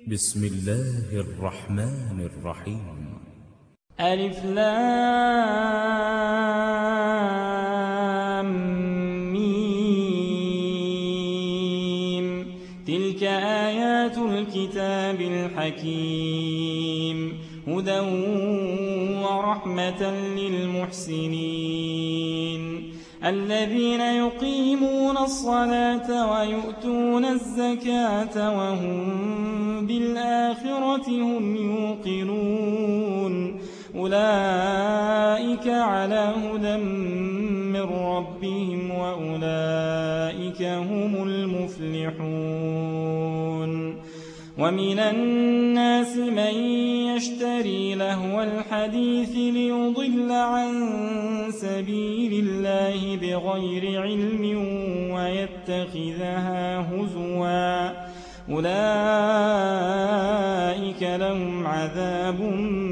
بسم الله الرحمن الرحيم. ألف لام ميم. تلك آيات الكتاب الحكيم، هدى ورحمة للمحسنين الذين يقيمون الصلاة ويؤتون الزكاة وهم بالآخرة هم يوقنون. أولئك على هدى من ربهم وأولئك هم المفلحون. ومن الناس من يشتري لهو الحديث ليضل عن سبيل الله بغير علم ويتخذها هزوا، أولئك لهم عذاب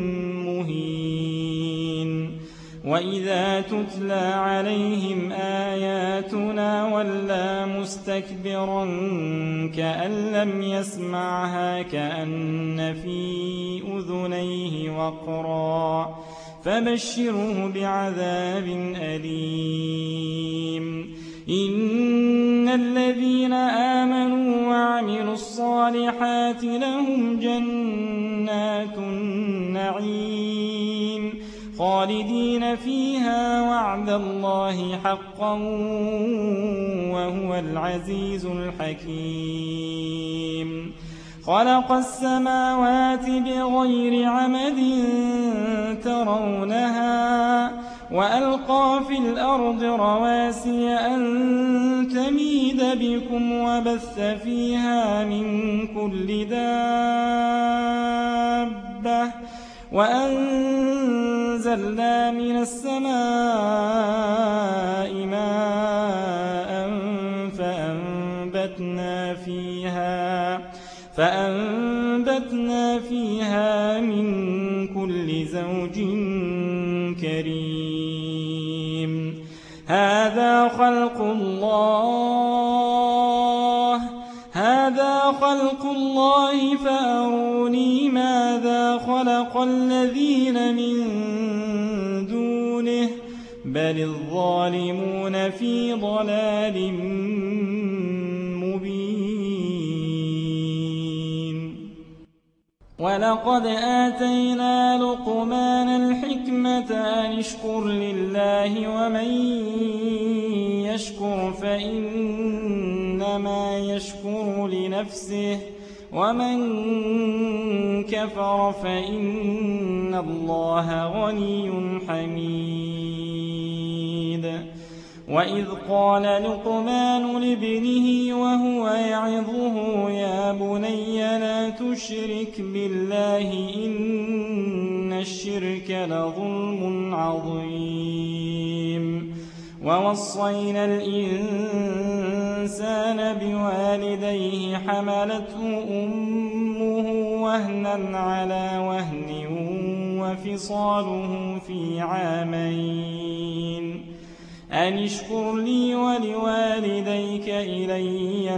مهين. وإذا تتلى عليهم آياتنا ولى مستكبرا كأن لم يسمعها كأن في أذنيه وقرا، فبشره بعذاب أليم. إن الذين آمنوا وعملوا الصالحات لهم جنات النعيم خالدين فيها وعد الله حقا وهو العزيز الحكيم. خلق السماوات بغير عمد ترونها وألقى في الأرض رواسي أن تميد بكم وبث فيها من كل دابة وأنزلنا من السماء ماء فأنبتنا فيها من كل زوج كريم. هذا خلق الله فأروني ماذا خلق الذين من دونه بل الظالمون في ضلال مبين. ولقد آتينا لقمان الحكمة أن اشكر لله ومن يشكر فإنما يشكر لنفسه ومن كفر فإن الله غني حميد. وإذ قال لقمان لابنه وهو يعظه يا بني لا تشرك بالله إن الشرك لظلم عظيم. ووصينا الإنسان بوالديه حملته أمه وهنا على وهن وفصاله في عامين أن اشكر لي ولوالديك إلي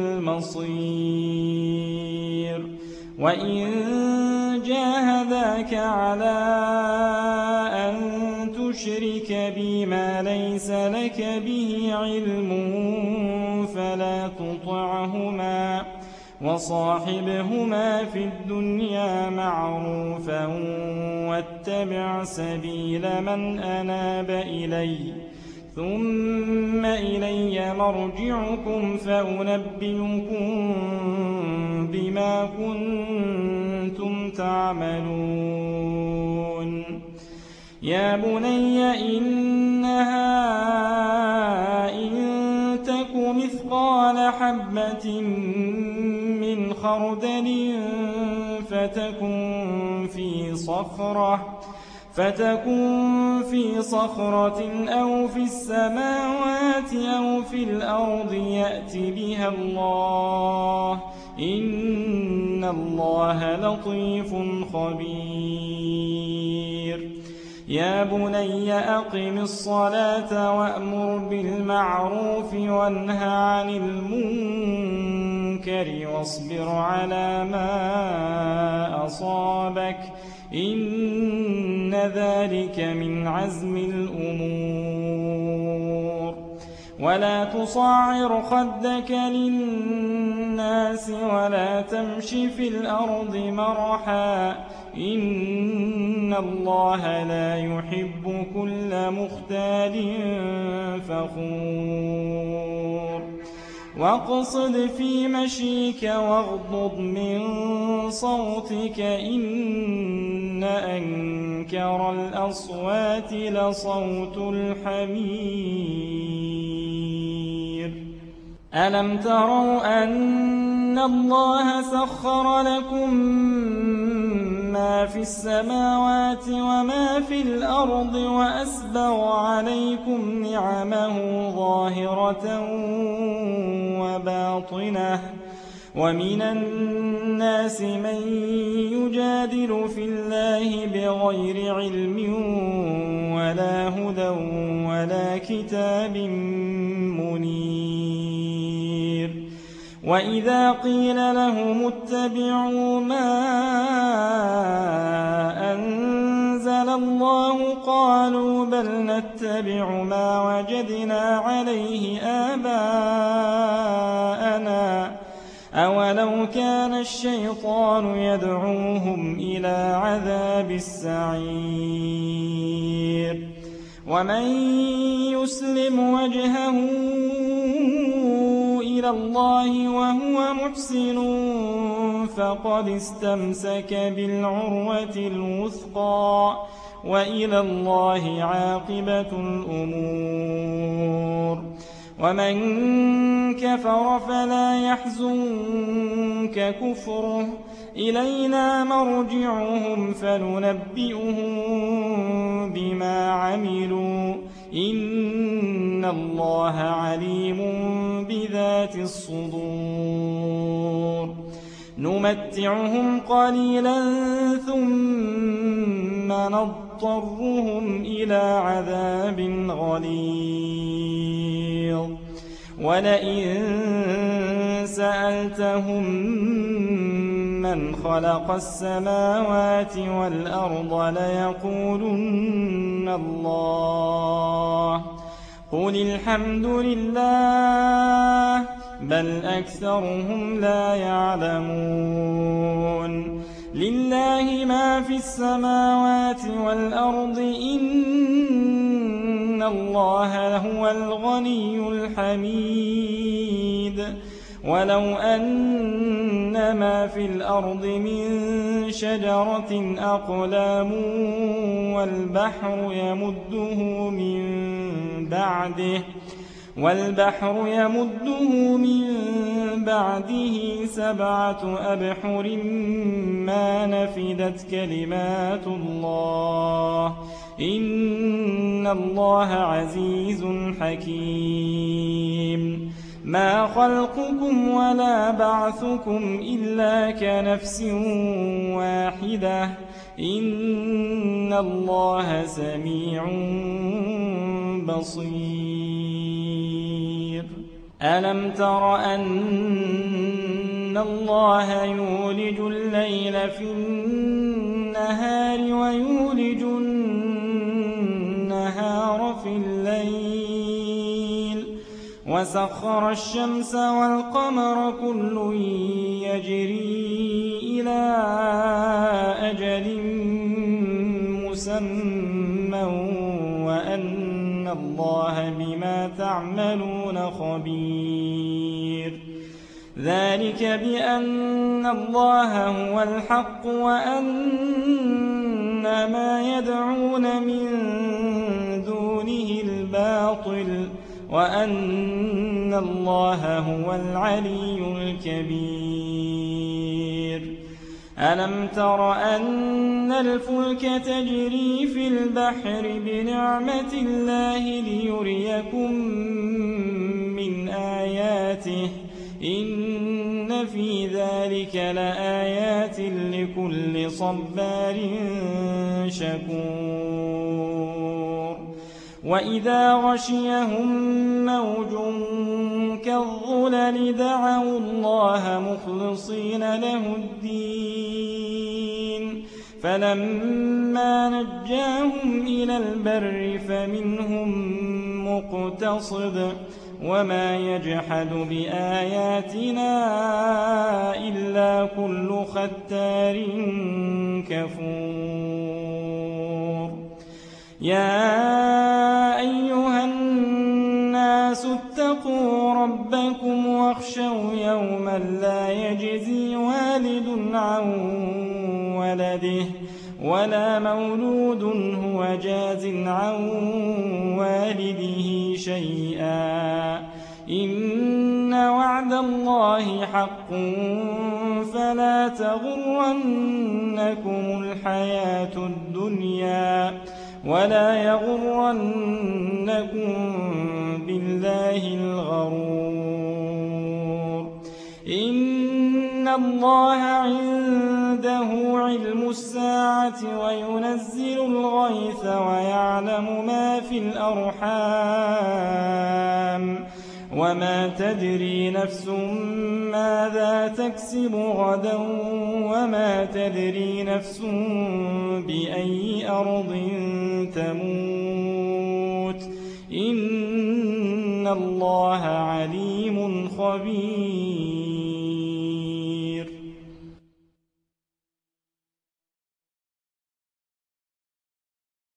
المصير. وإن جاهداك على أن تشرك بي ما ليس لك به علم فلا تطعهما وصاحبهما في الدنيا معروفا واتبع سبيل من أناب إلي ثم إلي مرجعكم فأنبئكم بما كنتم تعملون. يا بني إنها إن تك مثقال حبة من خردل فتكن في صخرة أو في السماوات أو في الأرض يأت بها الله إن الله لطيف خبير. يا بني أقم الصلاة وأمر بالمعروف وانه عن المنكر المنكر واصبر على ما أصابك إن ذلك من عزم الأمور ولا تصعر خدك للناس ولا تمش في الأرض مرحا إن الله لا يحب كل مختال فخور واقصد في مشيك واغضض من صوتك إن أنكر الأصوات لصوت الحمير ألم تروا أن الله سخر لكم ما في السماوات وما في الأرض وأسبغ عليكم نعمه ظاهرة وباطنة ومن الناس من يجادل في الله بغير علم ولا هدى ولا كتاب منير وإذا قيل لهم اتبعوا ما أنزل الله قالوا بل نتبع ما وجدنا عليه آباءنا أولو كان الشيطان يدعوهم إلى عذاب السعير ومن يسلم وجهه إلى الله وهو محسن فقد استمسك بالعروة الوثقى وإلى الله عاقبة الأمور ومن كفر فلا يحزنك كفره إلينا مرجعهم فننبئهم بما عملوا إن الله عليم بذات الصدور نمتعهم قليلا ثم نضطرهم إلى عذاب غليظ ولئن سألتهم من خلق السماوات والأرض ليقولن الله قل الحمد لله بل أكثرهم لا يعلمون لله ما في السماوات والأرض إن الله هو الغني الحميد ولو أن ما في الأرض من شجرة أقلام والبحر يمده من بعده 7 أبحر ما نفدت كلمات الله إن الله عزيز حكيم ما خلقكم ولا بعثكم إلا كنفس واحدة إن الله سميع بصير ألم تر أن الله يولج الليل في النهار ويولج النهار في الليل وسخر الشمس والقمر كل يجري إلى أجل مسمى وأن الله بما تعملون خبير ذلك بأن الله هو الحق وأن ما يدعون من دونه الباطل وأن الله هو العلي الكبير ألم تر أن الفلك تجري في البحر بنعمة الله ليريكم من آياته إن في ذلك لآيات لكل صبار شكور وإذا غشيهم موج كالظلل دعوا الله مخلصين له الدين فلما نجاهم إلى البر فمنهم مقتصد وما يجحد بآياتنا إلا كل ختار كفور يا أيها الناس اتقوا ربكم واخشوا يوما لا يجزي والد عن ولده ولا مولود هو جاز عن والده شيئا إن وعد الله حق فلا تغرنكم الحياة الدنيا ولا يغرنكم بالله الغرور إن الله عنده علم الساعة وينزل الغيث ويعلم ما في الأرحام وما تدري نفس ماذا تكسب غدا وما تدري نفس بأي أرض تموت إن الله عليم خبير